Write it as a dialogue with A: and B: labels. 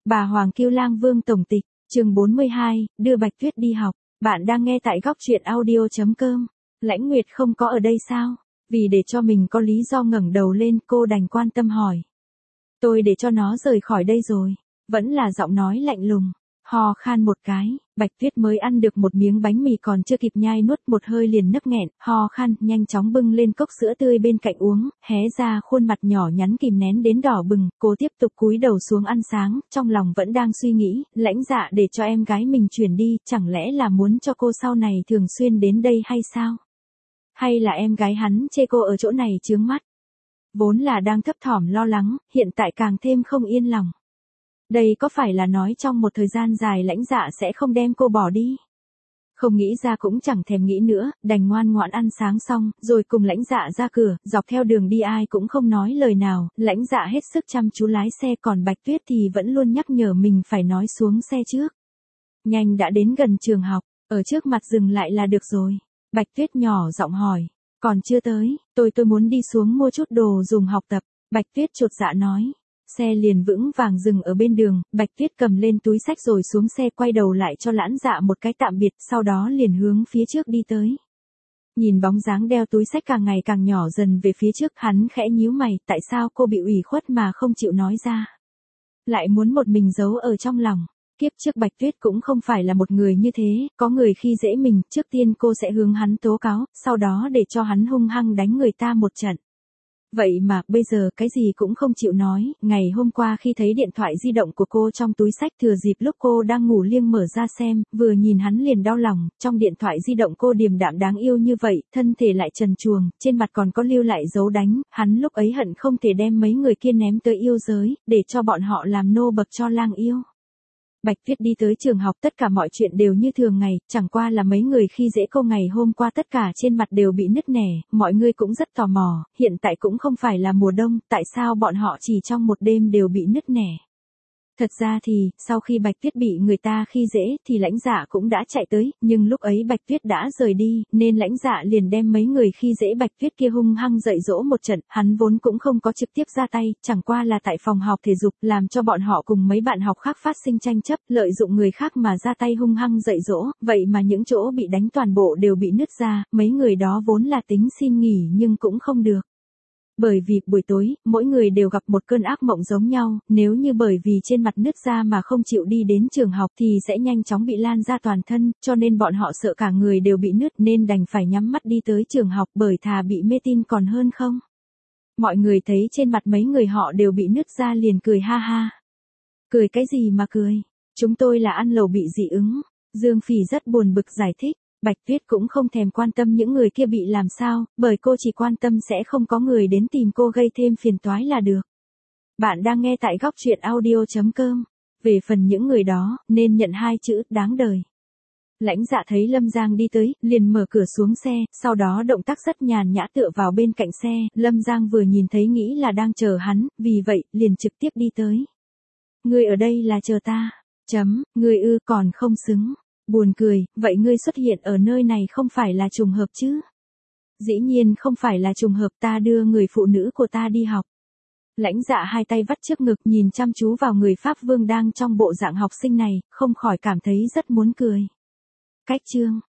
A: Bà Hoàng Kiêu Lang Vương tổng tịch, chương 42, đưa Bạch Tuyết đi học. Bạn đang nghe tại góc truyện audio.com. Lãnh Nguyệt không có ở đây sao? Vì để cho mình có lý do ngẩng đầu lên, cô đành quan tâm hỏi. Tôi để cho nó rời khỏi đây rồi. Vẫn là giọng nói lạnh lùng. Ho khan một cái, Bạch Tuyết mới ăn được một miếng bánh mì còn chưa kịp nhai nuốt một hơi liền nấc nghẹn, ho khan, nhanh chóng bưng lên cốc sữa tươi bên cạnh uống, hé ra khuôn mặt nhỏ nhắn kìm nén đến đỏ bừng, cô tiếp tục cúi đầu xuống ăn sáng, trong lòng vẫn đang suy nghĩ, Lãnh Dạ để cho em gái mình chuyển đi, chẳng lẽ là muốn cho cô sau này thường xuyên đến đây hay sao? Hay là em gái hắn chê cô ở chỗ này chướng mắt? Vốn là đang thấp thỏm lo lắng, hiện tại càng thêm không yên lòng. Đây có phải là nói trong một thời gian dài Lãnh Dạ sẽ không đem cô bỏ đi? Không nghĩ ra cũng chẳng thèm nghĩ nữa, đành ngoan ngoãn ăn sáng xong, rồi cùng Lãnh Dạ ra cửa, dọc theo đường đi ai cũng không nói lời nào, Lãnh Dạ hết sức chăm chú lái xe, còn Bạch Tuyết thì vẫn luôn nhắc nhở mình phải nói xuống xe trước. Nhanh đã đến gần trường học, ở trước mặt dừng lại là được rồi. Bạch Tuyết nhỏ giọng hỏi, còn chưa tới, tôi muốn đi xuống mua chút đồ dùng học tập. Bạch Tuyết chột dạ nói. Xe liền vững vàng dừng ở bên đường, Bạch Tuyết cầm lên túi xách rồi xuống xe, quay đầu lại cho Lãnh Dạ một cái tạm biệt, sau đó liền hướng phía trước đi tới. Nhìn bóng dáng đeo túi xách càng ngày càng nhỏ dần về phía trước, hắn khẽ nhíu mày, tại sao cô bị ủy khuất mà không chịu nói ra? Lại muốn một mình giấu ở trong lòng. Kiếp trước Bạch Tuyết cũng không phải là một người như thế, có người khi dễ mình, trước tiên cô sẽ hướng hắn tố cáo, sau đó để cho hắn hung hăng đánh người ta một trận. Vậy mà, bây giờ cái gì cũng không chịu nói, ngày hôm qua khi thấy điện thoại di động của cô trong túi xách, thừa dịp lúc cô đang ngủ liêng mở ra xem, vừa nhìn hắn liền đau lòng, trong điện thoại di động cô điềm đạm đáng yêu như vậy, thân thể lại trần truồng, trên mặt còn có lưu lại dấu đánh, hắn lúc ấy hận không thể đem mấy người kia ném tới yêu giới, để cho bọn họ làm nô bộc cho lang yêu. Bạch Tuyết đi tới trường học, tất cả mọi chuyện đều như thường ngày, chẳng qua là mấy người khi dễ cô ngày hôm qua tất cả trên mặt đều bị nứt nẻ, mọi người cũng rất tò mò, hiện tại cũng không phải là mùa đông, tại sao bọn họ chỉ trong một đêm đều bị nứt nẻ. Thật ra thì, sau khi Bạch Tuyết bị người ta khi dễ, thì Lãnh Dạ cũng đã chạy tới, nhưng lúc ấy Bạch Tuyết đã rời đi, nên Lãnh Dạ liền đem mấy người khi dễ Bạch Tuyết kia hung hăng dạy dỗ một trận, hắn vốn cũng không có trực tiếp ra tay, chẳng qua là tại phòng học thể dục, làm cho bọn họ cùng mấy bạn học khác phát sinh tranh chấp, lợi dụng người khác mà ra tay hung hăng dạy dỗ, vậy mà những chỗ bị đánh toàn bộ đều bị nứt ra, mấy người đó vốn là tính xin nghỉ nhưng cũng không được. Bởi vì buổi tối, mỗi người đều gặp một cơn ác mộng giống nhau, nếu như bởi vì trên mặt nứt ra mà không chịu đi đến trường học thì sẽ nhanh chóng bị lan ra toàn thân, cho nên bọn họ sợ cả người đều bị nứt nên đành phải nhắm mắt đi tới trường học, bởi thà bị mê tin còn hơn không. Mọi người thấy trên mặt mấy người họ đều bị nứt ra liền cười ha ha. Cười cái gì mà cười? Chúng tôi là ăn lẩu bị dị ứng. Dương Phỉ rất buồn bực giải thích. Bạch Tuyết cũng không thèm quan tâm những người kia bị làm sao, bởi cô chỉ quan tâm sẽ không có người đến tìm cô gây thêm phiền toái là được. Bạn đang nghe tại góc truyện audio.com. Về phần những người đó, nên nhận 2 chữ, đáng đời. Lãnh Dạ thấy Lâm Giang đi tới, liền mở cửa xuống xe, sau đó động tác rất nhàn nhã tựa vào bên cạnh xe, Lâm Giang vừa nhìn thấy nghĩ là đang chờ hắn, vì vậy, liền trực tiếp đi tới. Ngươi ở đây là chờ ta. Ngươi còn không xứng. Buồn cười, vậy ngươi xuất hiện ở nơi này không phải là trùng hợp chứ? Dĩ nhiên không phải là trùng hợp, ta đưa người phụ nữ của ta đi học. Lãnh Dạ hai tay vắt trước ngực nhìn chăm chú vào người Pháp Vương đang trong bộ dạng học sinh này, không khỏi cảm thấy rất muốn cười. Cách chương,